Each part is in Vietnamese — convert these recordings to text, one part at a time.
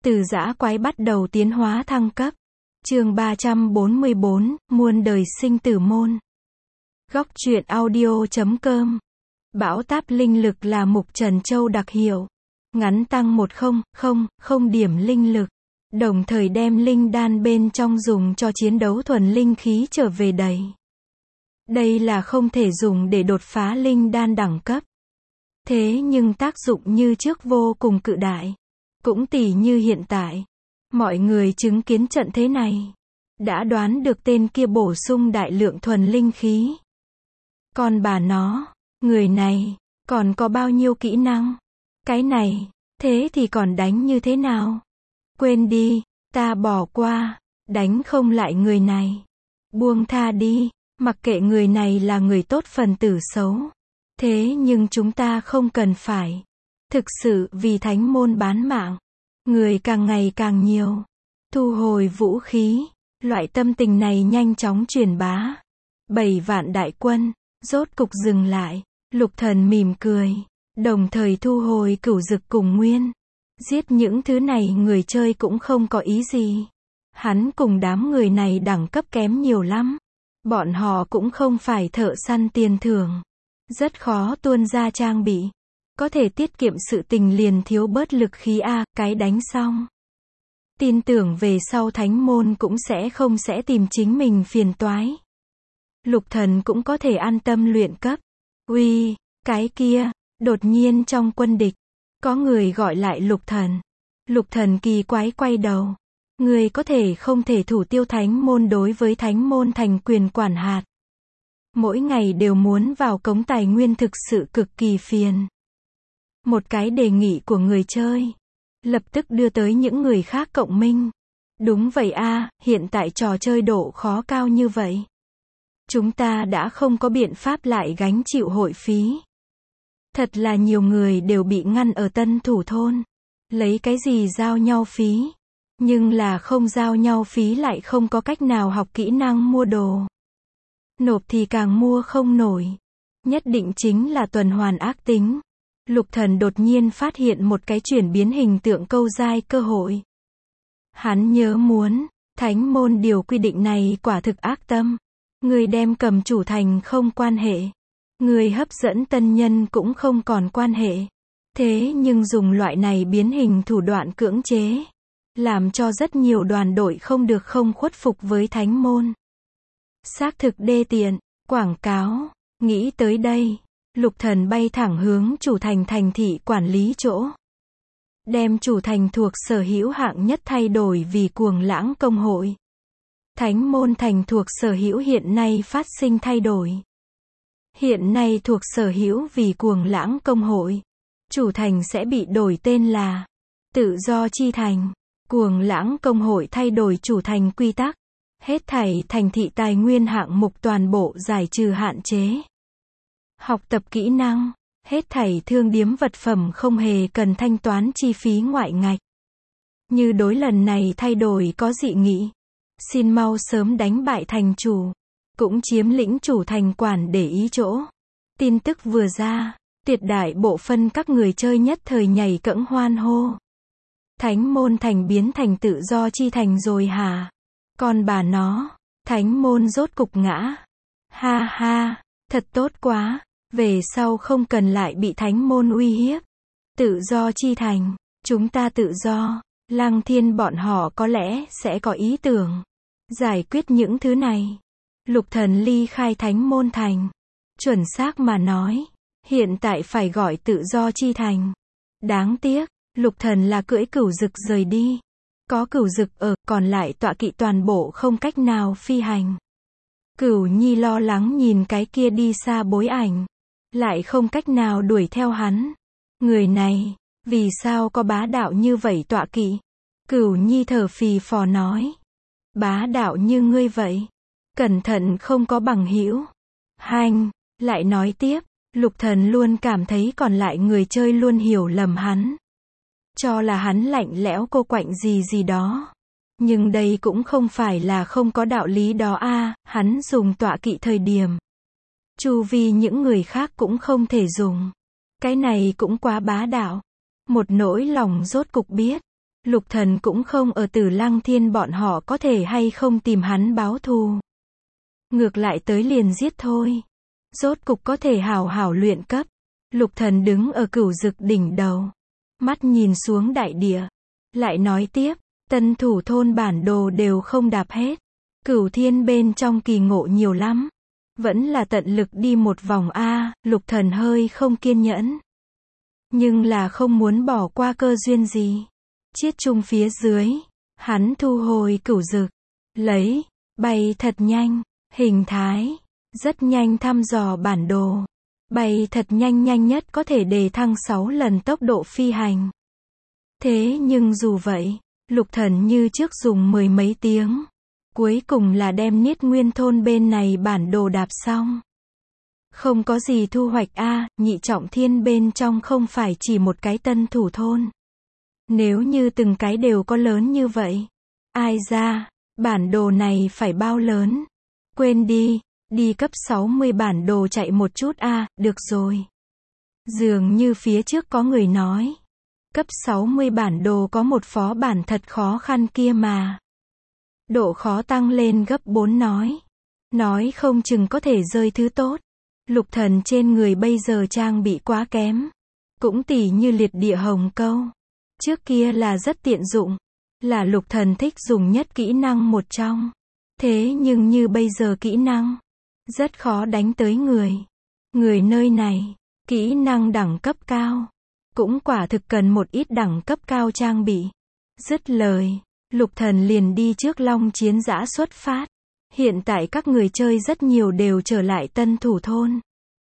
Từ dã quái bắt đầu tiến hóa thăng cấp. Chương 344, muôn đời sinh tử môn. Góc truyện audio.com. Bão táp linh lực là mục Trần Châu đặc hiệu. Ngắn tăng 100 điểm linh lực. Đồng thời đem linh đan bên trong dùng cho chiến đấu thuần linh khí trở về đầy. Đây là không thể dùng để đột phá linh đan đẳng cấp. Thế nhưng tác dụng như trước vô cùng cự đại. Cũng tỉ như hiện tại. Mọi người chứng kiến trận thế này. Đã đoán được tên kia bổ sung đại lượng thuần linh khí. Còn bà nó, người này, còn có bao nhiêu kỹ năng? Cái này, thế thì còn đánh như thế nào? Quên đi, ta bỏ qua, đánh không lại người này. Buông tha đi, mặc kệ người này là người tốt phần tử xấu. Thế nhưng chúng ta không cần phải. Thực sự vì thánh môn bán mạng. Người càng ngày càng nhiều. Thu hồi vũ khí. Loại tâm tình này nhanh chóng truyền bá. 7 vạn đại quân, rốt cục dừng lại. Lục Thần mỉm cười. Đồng thời thu hồi cửu dực cùng nguyên. Giết những thứ này người chơi cũng không có ý gì. Hắn cùng đám người này đẳng cấp kém nhiều lắm. Bọn họ cũng không phải thợ săn tiền thưởng. Rất khó tuôn ra trang bị. Có thể tiết kiệm sự tình liền thiếu bớt lực khí cái đánh xong. Tin tưởng về sau thánh môn cũng không sẽ tìm chính mình phiền toái. Lục Thần cũng có thể an tâm luyện cấp. Uy, cái kia, đột nhiên trong quân địch, có người gọi lại Lục Thần. Lục Thần kỳ quái quay đầu. Người có thể không thể thủ tiêu thánh môn đối với thánh môn thành quyền quản hạt. Mỗi ngày đều muốn vào cống tài nguyên thực sự cực kỳ phiền. Một cái đề nghị của người chơi. Lập tức đưa tới những người khác cộng minh. Đúng vậy hiện tại trò chơi độ khó cao như vậy. Chúng ta đã không có biện pháp lại gánh chịu hội phí. Thật là nhiều người đều bị ngăn ở Tân Thủ Thôn. Lấy cái gì giao nhau phí. Nhưng là không giao nhau phí lại không có cách nào học kỹ năng mua đồ. Nộp thì càng mua không nổi. Nhất định chính là tuần hoàn ác tính. Lục Thần đột nhiên phát hiện một cái chuyển biến hình tượng câu giai cơ hội. Hắn nhớ muốn, thánh môn điều quy định này quả thực ác tâm. Người đem cầm chủ thành không quan hệ. Người hấp dẫn tân nhân cũng không còn quan hệ. Thế nhưng dùng loại này biến hình thủ đoạn cưỡng chế. Làm cho rất nhiều đoàn đội không khuất phục với thánh môn. Xác thực đê tiện, quảng cáo, nghĩ tới đây. Lục Thần bay thẳng hướng chủ thành thành thị quản lý chỗ. Đem chủ thành thuộc sở hữu hạng nhất thay đổi vì Cuồng Lãng công hội. Thánh môn thành thuộc sở hữu hiện nay phát sinh thay đổi. Hiện nay thuộc sở hữu vì Cuồng Lãng công hội. Chủ thành sẽ bị đổi tên là Tự Do chi thành. Cuồng Lãng công hội thay đổi chủ thành quy tắc. Hết thảy thành thị tài nguyên hạng mục toàn bộ giải trừ hạn chế. Học tập kỹ năng, hết thảy thương điếm vật phẩm không hề cần thanh toán chi phí ngoại ngạch. Như đối lần này thay đổi có dị nghị. Xin mau sớm đánh bại thành chủ. Cũng chiếm lĩnh chủ thành quản để ý chỗ. Tin tức vừa ra, tuyệt đại bộ phân các người chơi nhất thời nhảy cẫng hoan hô. Thánh môn thành biến thành tự do chi thành rồi hả? Còn bà nó, thánh môn rốt cục ngã. Ha ha, thật tốt quá. Về sau không cần lại bị thánh môn uy hiếp. Tự do chi thành, chúng ta tự do. Lăng Thiên bọn họ có lẽ sẽ có ý tưởng giải quyết những thứ này. Lục Thần ly khai thánh môn thành. Chuẩn xác mà nói, hiện tại phải gọi tự do chi thành. Đáng tiếc, Lục Thần là cưỡi cửu dực rời đi. Có cửu dực còn lại tọa kỵ toàn bộ không cách nào phi hành. Cửu Nhi lo lắng nhìn cái kia đi xa bối ảnh. Lại không cách nào đuổi theo hắn. Người này, vì sao có bá đạo như vậy tọa kỵ? Cửu Nhi thở phì phò nói. Bá đạo như ngươi vậy. Cẩn thận không có bằng hữu. Hành, lại nói tiếp, Lục Thần luôn cảm thấy còn lại người chơi luôn hiểu lầm hắn. Cho là hắn lạnh lẽo cô quạnh gì đó. Nhưng đây cũng không phải là không có đạo lý đó hắn dùng tọa kỵ thời điểm. Chu vi những người khác cũng không thể dùng. Cái này cũng quá bá đạo. Một nỗi lòng rốt cục biết. Lục Thần cũng không ở Tử Lăng Thiên bọn họ có thể hay không tìm hắn báo thù. Ngược lại tới liền giết thôi. Rốt cục có thể hảo hảo luyện cấp. Lục Thần đứng ở Cửu Dực đỉnh đầu. Mắt nhìn xuống đại địa. Lại nói tiếp, tân thủ thôn bản đồ đều không đạp hết. Cửu Thiên bên trong kỳ ngộ nhiều lắm. Vẫn là tận lực đi một vòng a. Lục Thần hơi không kiên nhẫn. Nhưng là không muốn bỏ qua cơ duyên gì. Chiết chung phía dưới. Hắn thu hồi Cửu Dực. Lấy, bay thật nhanh. Hình thái. Rất nhanh thăm dò bản đồ. Bay thật nhanh, nhanh nhất có thể đề thăng 6 lần tốc độ phi hành. Thế nhưng dù vậy, Lục Thần như trước dùng 10 mấy tiếng. Cuối cùng là đem Niết Nguyên thôn bên này bản đồ đạp xong. Không có gì thu hoạch a. Nhị Trọng Thiên bên trong không phải chỉ một cái tân thủ thôn. Nếu như từng cái đều có lớn như vậy. Ai ra, bản đồ này phải bao lớn. Quên đi, đi cấp 60 bản đồ chạy một chút a. Được rồi. Dường như phía trước có người nói. Cấp 60 bản đồ có một phó bản thật khó khăn kia mà. Độ khó tăng lên gấp 4 nói. Nói không chừng có thể rơi thứ tốt. Lục Thần trên người bây giờ trang bị quá kém. Cũng tỉ như liệt địa hồng câu. Trước kia là rất tiện dụng. Là Lục Thần thích dùng nhất kỹ năng một trong. Thế nhưng như bây giờ kỹ năng. Rất khó đánh tới người. Người nơi này. Kỹ năng đẳng cấp cao. Cũng quả thực cần một ít đẳng cấp cao trang bị. Dứt lời. Lục Thần liền đi trước Long Chiến Dã xuất phát. Hiện tại các người chơi rất nhiều đều trở lại tân thủ thôn.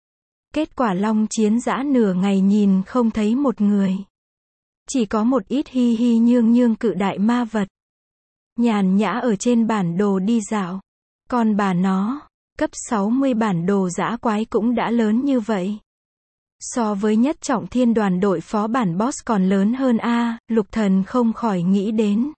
Kết quả Long Chiến Dã nửa ngày nhìn không thấy một người. Chỉ có một ít hi hi nhương nhương cự đại ma vật. Nhàn nhã ở trên bản đồ đi dạo. Còn bà nó, cấp 60 bản đồ dã quái cũng đã lớn như vậy. So với Nhất Trọng Thiên đoàn đội phó bản boss còn lớn hơn a. Lục Thần không khỏi nghĩ đến.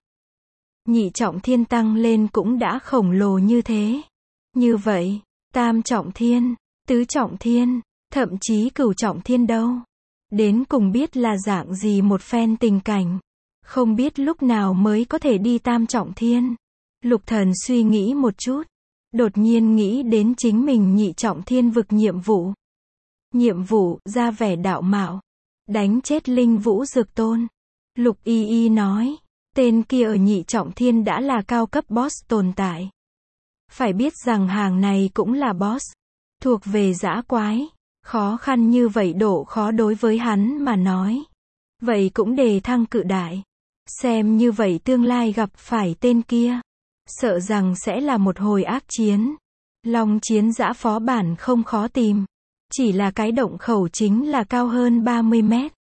Nhị Trọng Thiên tăng lên cũng đã khổng lồ như thế. Như vậy, Tam Trọng Thiên, Tứ Trọng Thiên, thậm chí Cửu Trọng Thiên đâu. Đến cùng biết là dạng gì một phen tình cảnh. Không biết lúc nào mới có thể đi Tam Trọng Thiên. Lục Thần suy nghĩ một chút. Đột nhiên nghĩ đến chính mình Nhị Trọng Thiên vực nhiệm vụ. Nhiệm vụ, ra vẻ đạo mạo. Đánh chết Linh Vũ Dược Tôn. Lục Y Y nói. Tên kia ở Nhị Trọng Thiên đã là cao cấp boss tồn tại. Phải biết rằng hàng này cũng là boss. Thuộc về dã quái. Khó khăn như vậy độ khó đối với hắn mà nói. Vậy cũng đề thăng cự đại. Xem như vậy tương lai gặp phải tên kia. Sợ rằng sẽ là một hồi ác chiến. Long Chiến Dã phó bản không khó tìm. Chỉ là cái động khẩu chính là cao hơn 30 mét.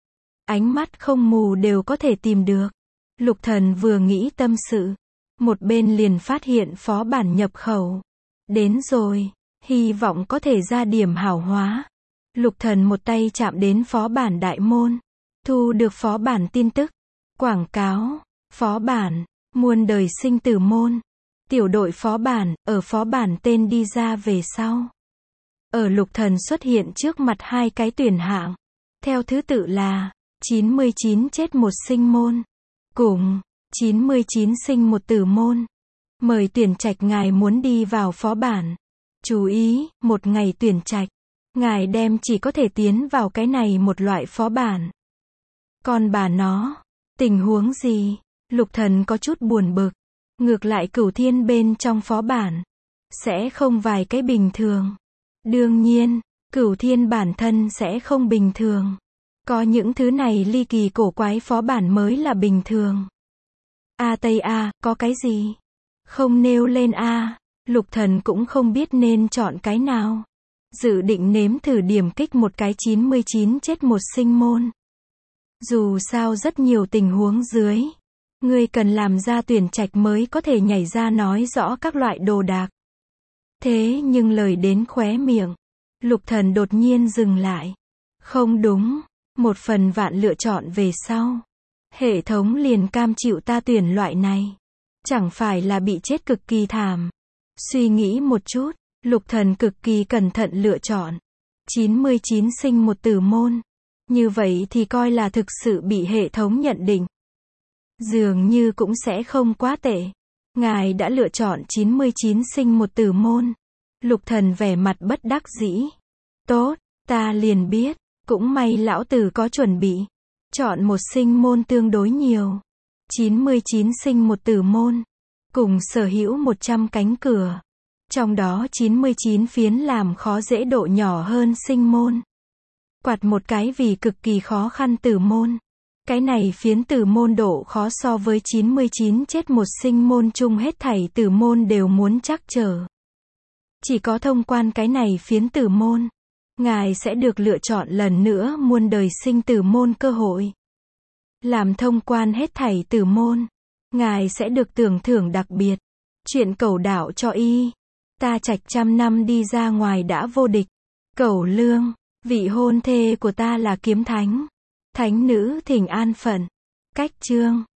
Ánh mắt không mù đều có thể tìm được. Lục Thần vừa nghĩ tâm sự. Một bên liền phát hiện phó bản nhập khẩu. Đến rồi. Hy vọng có thể ra điểm hảo hóa. Lục Thần một tay chạm đến phó bản đại môn. Thu được phó bản tin tức. Quảng cáo. Phó bản. Muôn đời sinh tử môn. Tiểu đội phó bản. Ở phó bản tên đi ra về sau. Ở Lục Thần xuất hiện trước mặt hai cái tuyển hạng. Theo thứ tự là 99 chết một sinh môn. Cùng 99 sinh một tử môn. Mời tuyển trạch ngài muốn đi vào phó bản. Chú ý, một ngày tuyển trạch. Ngài đem chỉ có thể tiến vào cái này một loại phó bản. Còn bà nó, tình huống gì? Lục Thần có chút buồn bực. Ngược lại Cửu Thiên bên trong phó bản. Sẽ không vài cái bình thường. Đương nhiên, Cửu Thiên bản thân sẽ không bình thường. Có những thứ này ly kỳ cổ quái phó bản mới là bình thường. A Tây A, có cái gì? Không nêu lên A. Lục Thần cũng không biết nên chọn cái nào. Dự định nếm thử điểm kích một cái 99 chết một sinh môn. Dù sao rất nhiều tình huống dưới. Ngươi cần làm ra tuyển trạch mới có thể nhảy ra nói rõ các loại đồ đạc. Thế nhưng lời đến khóe miệng. Lục Thần đột nhiên dừng lại. Không đúng. Một phần vạn lựa chọn về sau. Hệ thống liền cam chịu ta tuyển loại này. Chẳng phải là bị chết cực kỳ thảm. Suy nghĩ một chút. Lục Thần cực kỳ cẩn thận lựa chọn. 99 sinh một tử môn. Như vậy thì coi là thực sự bị hệ thống nhận định. Dường như cũng sẽ không quá tệ. Ngài đã lựa chọn 99 sinh một tử môn. Lục Thần vẻ mặt bất đắc dĩ. Tốt, ta liền biết. Cũng may lão tử có chuẩn bị. Chọn một sinh môn tương đối nhiều. 99 sinh một tử môn. Cùng sở hữu 100 cánh cửa. Trong đó 99 phiến làm khó dễ độ nhỏ hơn sinh môn. Quạt một cái vì cực kỳ khó khăn tử môn. Cái này phiến tử môn độ khó so với 99 chết một sinh môn chung hết thảy tử môn đều muốn trắc trở. Chỉ có thông quan cái này phiến tử môn, ngài sẽ được lựa chọn lần nữa muôn đời sinh tử môn cơ hội. Làm thông quan hết thảy tử môn, ngài sẽ được tưởng thưởng đặc biệt. Chuyện Cẩu đạo cho y. Ta Trạch trăm năm đi ra ngoài đã vô địch. Cẩu Lương, vị hôn thê của ta là kiếm thánh. Thánh nữ thỉnh an phận. Cách chương